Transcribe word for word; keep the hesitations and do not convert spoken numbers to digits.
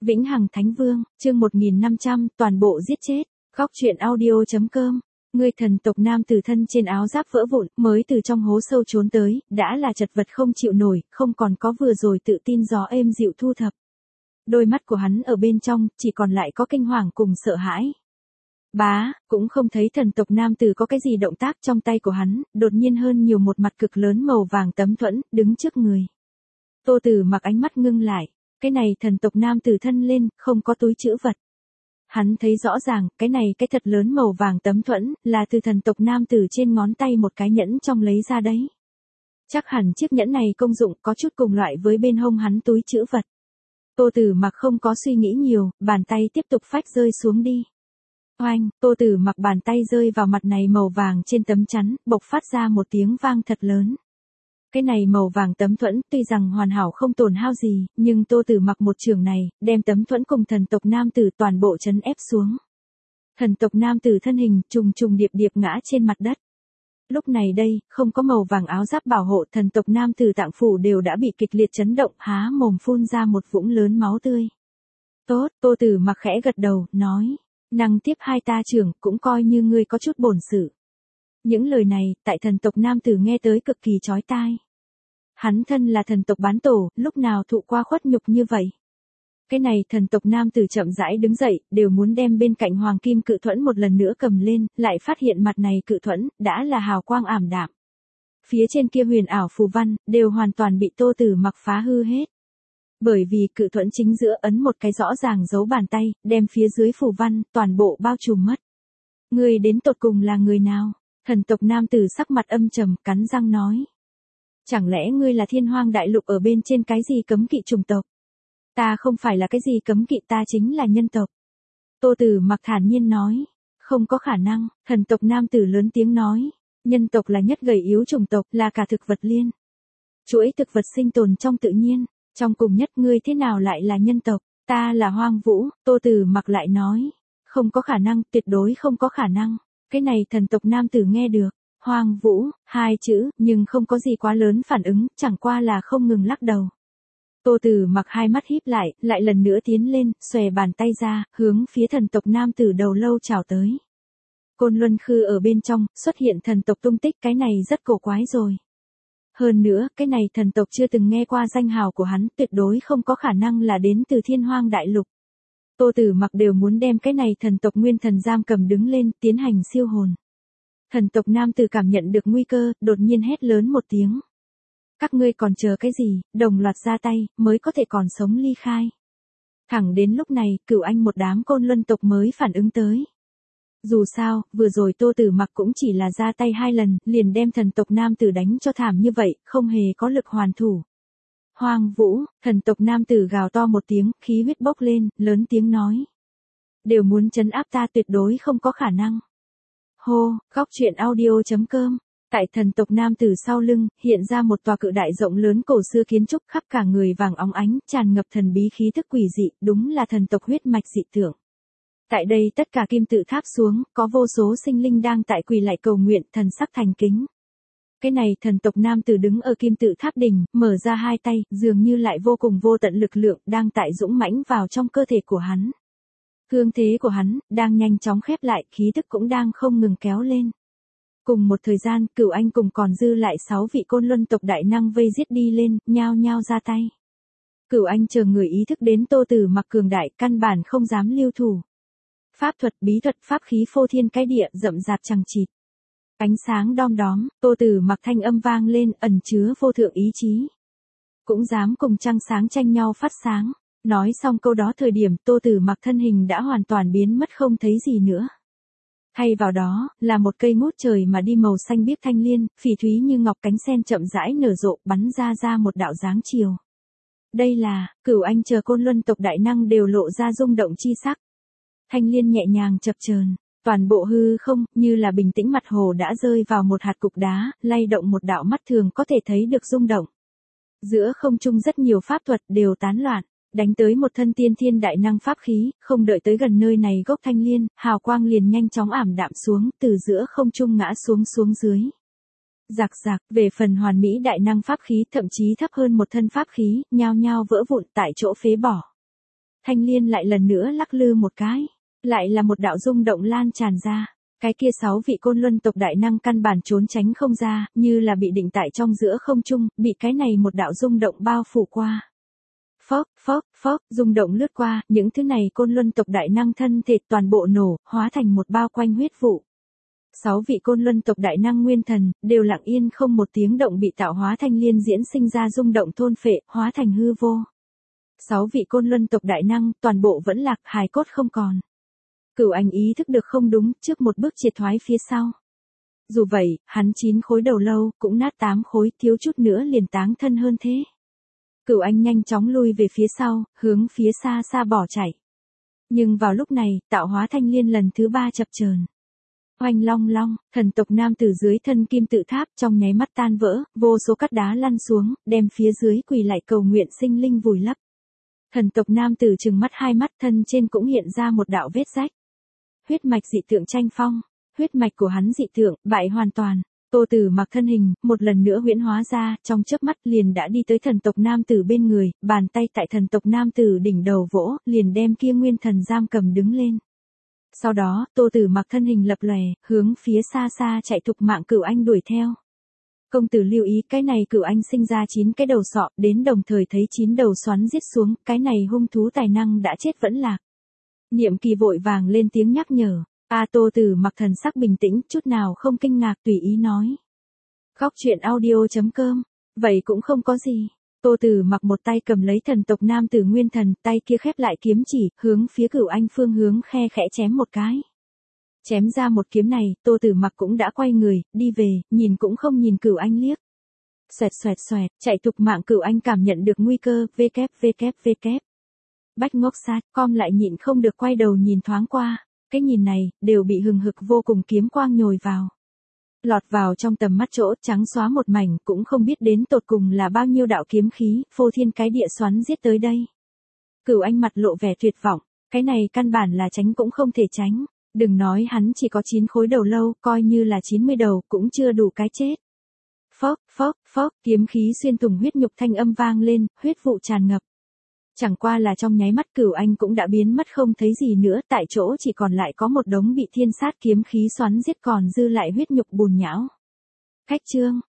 Vĩnh Hằng Thánh Vương, chương một nghìn năm trăm, toàn bộ giết chết. Góc truyện audio chấm com. Người thần tộc nam tử thân trên áo giáp vỡ vụn, mới từ trong hố sâu trốn tới, đã là chật vật không chịu nổi, không còn có vừa rồi tự tin gió êm dịu thu thập. Đôi mắt của hắn ở bên trong, chỉ còn lại có kinh hoàng cùng sợ hãi. Bá, cũng không thấy thần tộc nam tử có cái gì động tác trong tay của hắn, đột nhiên hơn nhiều một mặt cực lớn màu vàng tấm thuẫn, đứng trước người. Tô Tử Mặc ánh mắt ngưng lại, cái này thần tộc nam tử thân lên, không có túi trữ vật. Hắn thấy rõ ràng, cái này cái thật lớn màu vàng tấm thuẫn, là từ thần tộc nam tử trên ngón tay một cái nhẫn trong lấy ra đấy. Chắc hẳn chiếc nhẫn này công dụng có chút cùng loại với bên hông hắn túi trữ vật. Tô Tử Mặc không có suy nghĩ nhiều, bàn tay tiếp tục phách rơi xuống đi. Oanh, Tô Tử Mặc bàn tay rơi vào mặt này màu vàng trên tấm chắn, bộc phát ra một tiếng vang thật lớn. Cái này màu vàng tấm thuẫn tuy rằng hoàn hảo không tổn hao gì, nhưng Tô Tử Mặc một trường này, đem tấm thuẫn cùng thần tộc nam tử toàn bộ trấn ép xuống. Thần tộc nam tử thân hình trùng trùng điệp điệp ngã trên mặt đất. Lúc này đây, không có màu vàng áo giáp bảo hộ, thần tộc nam tử tạng phủ đều đã bị kịch liệt chấn động, há mồm phun ra một vũng lớn máu tươi. Tốt, Tô Tử Mặc khẽ gật đầu, nói, năng tiếp hai ta trưởng, cũng coi như ngươi có chút bổn sự. Những lời này, tại thần tộc nam tử nghe tới cực kỳ chói tai. Hắn thân là thần tộc bán tổ, lúc nào thụ qua khuất nhục như vậy. Cái này thần tộc nam tử chậm rãi đứng dậy, đều muốn đem bên cạnh hoàng kim cự thuẫn một lần nữa cầm lên, lại phát hiện mặt này cự thuẫn, đã là hào quang ảm đạm. Phía trên kia huyền ảo phù văn, đều hoàn toàn bị Tô Tử Mặc phá hư hết. Bởi vì cự thuẫn chính giữa ấn một cái rõ ràng dấu bàn tay, đem phía dưới phù văn, toàn bộ bao trùm mất. Người đến tột cùng là người nào? Thần tộc nam tử sắc mặt âm trầm, cắn răng nói. Chẳng lẽ ngươi là thiên hoang đại lục ở bên trên cái gì cấm kỵ chủng tộc? Ta không phải là cái gì cấm kỵ, ta chính là nhân tộc. Tô Tử Mặc thản nhiên nói. Không có khả năng, thần tộc nam tử lớn tiếng nói. Nhân tộc là nhất gầy yếu chủng tộc, là cả thực vật liên. Chuỗi thực vật sinh tồn trong tự nhiên, trong cùng nhất ngươi thế nào lại là nhân tộc? Ta là Hoang Vũ, Tô Tử Mặc lại nói. Không có khả năng, tuyệt đối không có khả năng. Cái này thần tộc nam tử nghe được. Hoang Vũ, hai chữ, nhưng không có gì quá lớn phản ứng, chẳng qua là không ngừng lắc đầu. Tô Tử Mặc hai mắt híp lại, lại lần nữa tiến lên, xòe bàn tay ra, hướng phía thần tộc nam tử đầu lâu chào tới. Côn Luân Khư ở bên trong, xuất hiện thần tộc tung tích, cái này rất cổ quái rồi. Hơn nữa, cái này thần tộc chưa từng nghe qua danh hào của hắn, tuyệt đối không có khả năng là đến từ thiên hoang đại lục. Tô Tử Mặc đều muốn đem cái này thần tộc nguyên thần giam cầm đứng lên, tiến hành siêu hồn. Thần tộc nam tử cảm nhận được nguy cơ, đột nhiên hét lớn một tiếng. Các ngươi còn chờ cái gì, đồng loạt ra tay, mới có thể còn sống ly khai. Thẳng đến lúc này, Cửu Anh một đám Côn Luân tộc mới phản ứng tới. Dù sao, vừa rồi Tô Tử Mặc cũng chỉ là ra tay hai lần, liền đem thần tộc nam tử đánh cho thảm như vậy, không hề có lực hoàn thủ. Hoang Vũ, thần tộc nam tử gào to một tiếng, khí huyết bốc lên, lớn tiếng nói. Đều muốn trấn áp ta, tuyệt đối không có khả năng. Hô, góc truyện audio chấm com. Tại thần tộc nam tử sau lưng, hiện ra một tòa cự đại rộng lớn cổ xưa kiến trúc, khắp cả người vàng óng ánh, tràn ngập thần bí khí thức quỷ dị, đúng là thần tộc huyết mạch dị tượng. Tại đây tất cả kim tự tháp xuống, có vô số sinh linh đang tại quỳ lại cầu nguyện, thần sắc thành kính. Cái này thần tộc nam tử đứng ở kim tự tháp đỉnh, mở ra hai tay, dường như lại vô cùng vô tận lực lượng, đang tại dũng mãnh vào trong cơ thể của hắn. Thương thế của hắn, đang nhanh chóng khép lại, khí tức cũng đang không ngừng kéo lên. Cùng một thời gian, Cửu Anh cùng còn dư lại sáu vị Côn Luân tộc đại năng vây giết đi lên, nhao nhao ra tay. Cửu Anh chờ người ý thức đến Tô Tử Mặc cường đại, căn bản không dám lưu thủ. Pháp thuật, bí thuật, pháp khí phô thiên cái địa, rậm rạp chằng chịt. Ánh sáng đom đóm, Tô Tử Mặc thanh âm vang lên, ẩn chứa vô thượng ý chí. Cũng dám cùng trăng sáng tranh nhau phát sáng. Nói xong câu đó thời điểm Tô Tử Mặc thân hình đã hoàn toàn biến mất không thấy gì nữa. Thay vào đó, là một cây ngút trời mà đi màu xanh biếc thanh liên, phỉ thúy như ngọc cánh sen chậm rãi nở rộ, bắn ra ra một đạo dáng chiều. Đây là, Cửu Anh chờ Côn Luân tộc đại năng đều lộ ra rung động chi sắc. Thanh liên nhẹ nhàng chập chờn, toàn bộ hư không, như là bình tĩnh mặt hồ đã rơi vào một hạt cục đá, lay động một đạo mắt thường có thể thấy được rung động. Giữa không trung rất nhiều pháp thuật đều tán loạn. Đánh tới một thân tiên thiên đại năng pháp khí, không đợi tới gần nơi này gốc thanh liên, hào quang liền nhanh chóng ảm đạm xuống, từ giữa không trung ngã xuống xuống dưới. Rạc rạc, về phần hoàn mỹ đại năng pháp khí thậm chí thấp hơn một thân pháp khí, nhao nhao vỡ vụn tại chỗ phế bỏ. thanh liên lại lần nữa lắc lư một cái. Lại là một đạo rung động lan tràn ra. Cái kia sáu vị côn luân tộc đại năng căn bản trốn tránh không ra, như là bị định tại trong giữa không trung, bị cái này một đạo rung động bao phủ qua. Phốc, phốc, phốc, rung động lướt qua, những thứ này côn luân tộc đại năng thân thể toàn bộ nổ, hóa thành một bao quanh huyết vụ. Sáu vị côn luân tộc đại năng nguyên thần, đều lặng yên không một tiếng động bị tạo hóa thanh liên diễn sinh ra rung động thôn phệ, hóa thành hư vô. Sáu vị côn luân tộc đại năng, toàn bộ vẫn lạc, hài cốt không còn. Cửu Anh ý thức được không đúng, trước một bước triệt thoái phía sau. Dù vậy, hắn chín khối đầu lâu, cũng nát tám khối, thiếu chút nữa liền táng thân hơn thế. Cửu Anh nhanh chóng lui về phía sau, hướng phía xa xa bỏ chạy. Nhưng vào lúc này, tạo hóa thanh liên lần thứ ba chập chờn. Oanh long long, thần tộc nam từ dưới thân kim tự tháp trong nháy mắt tan vỡ, vô số cát đá lăn xuống, đem phía dưới quỳ lại cầu nguyện sinh linh vùi lấp. Thần tộc nam tử trừng mắt hai mắt, thân trên cũng hiện ra một đạo vết rách. Huyết mạch dị tượng tranh phong, huyết mạch của hắn dị tượng, bại hoàn toàn. Tô Tử Mặc thân hình, một lần nữa huyễn hóa ra, trong chớp mắt liền đã đi tới thần tộc nam tử bên người, bàn tay tại thần tộc nam tử đỉnh đầu vỗ, liền đem kia nguyên thần giam cầm đứng lên. Sau đó, Tô Tử Mặc thân hình lập lòe, hướng phía xa xa chạy thục mạng Cửu Anh đuổi theo. Công tử lưu ý, cái này Cửu Anh sinh ra chín cái đầu sọ, đến đồng thời thấy chín đầu xoắn giết xuống, cái này hung thú tài năng đã chết vẫn lạc. Niệm Kỳ vội vàng lên tiếng nhắc nhở. A Tô Tử Mặc thần sắc bình tĩnh, chút nào không kinh ngạc, tùy ý nói. Khóc chuyện audio chấm com, vậy cũng không có gì. Tô Tử Mặc một tay cầm lấy thần tộc nam tử nguyên thần, tay kia khép lại kiếm chỉ, hướng phía Cửu Anh phương hướng khe khẽ chém một cái. Chém ra một kiếm này, Tô Tử Mặc cũng đã quay người, đi về, nhìn cũng không nhìn Cửu Anh liếc. Xoẹt xoẹt xoẹt, chạy thục mạng Cửu Anh cảm nhận được nguy cơ, vkép vkép vkép. Bách ngốc sát, com lại nhịn không được quay đầu nhìn thoáng qua, cái nhìn này, đều bị hừng hực vô cùng kiếm quang nhồi vào. Lọt vào trong tầm mắt chỗ trắng xóa một mảnh, cũng không biết đến tột cùng là bao nhiêu đạo kiếm khí, phô thiên cái địa xoắn giết tới đây. Cửu Anh mặt lộ vẻ tuyệt vọng, cái này căn bản là tránh cũng không thể tránh, đừng nói hắn chỉ có chín khối đầu lâu, coi như là chín mươi đầu, cũng chưa đủ cái chết. Phốc, phốc, phốc, kiếm khí xuyên thủng huyết nhục thanh âm vang lên, huyết vụ tràn ngập. Chẳng qua là trong nháy mắt Cửu Anh cũng đã biến mất không thấy gì nữa, tại chỗ chỉ còn lại có một đống bị thiên sát kiếm khí xoắn giết còn dư lại huyết nhục bùn nhão. Khách trương,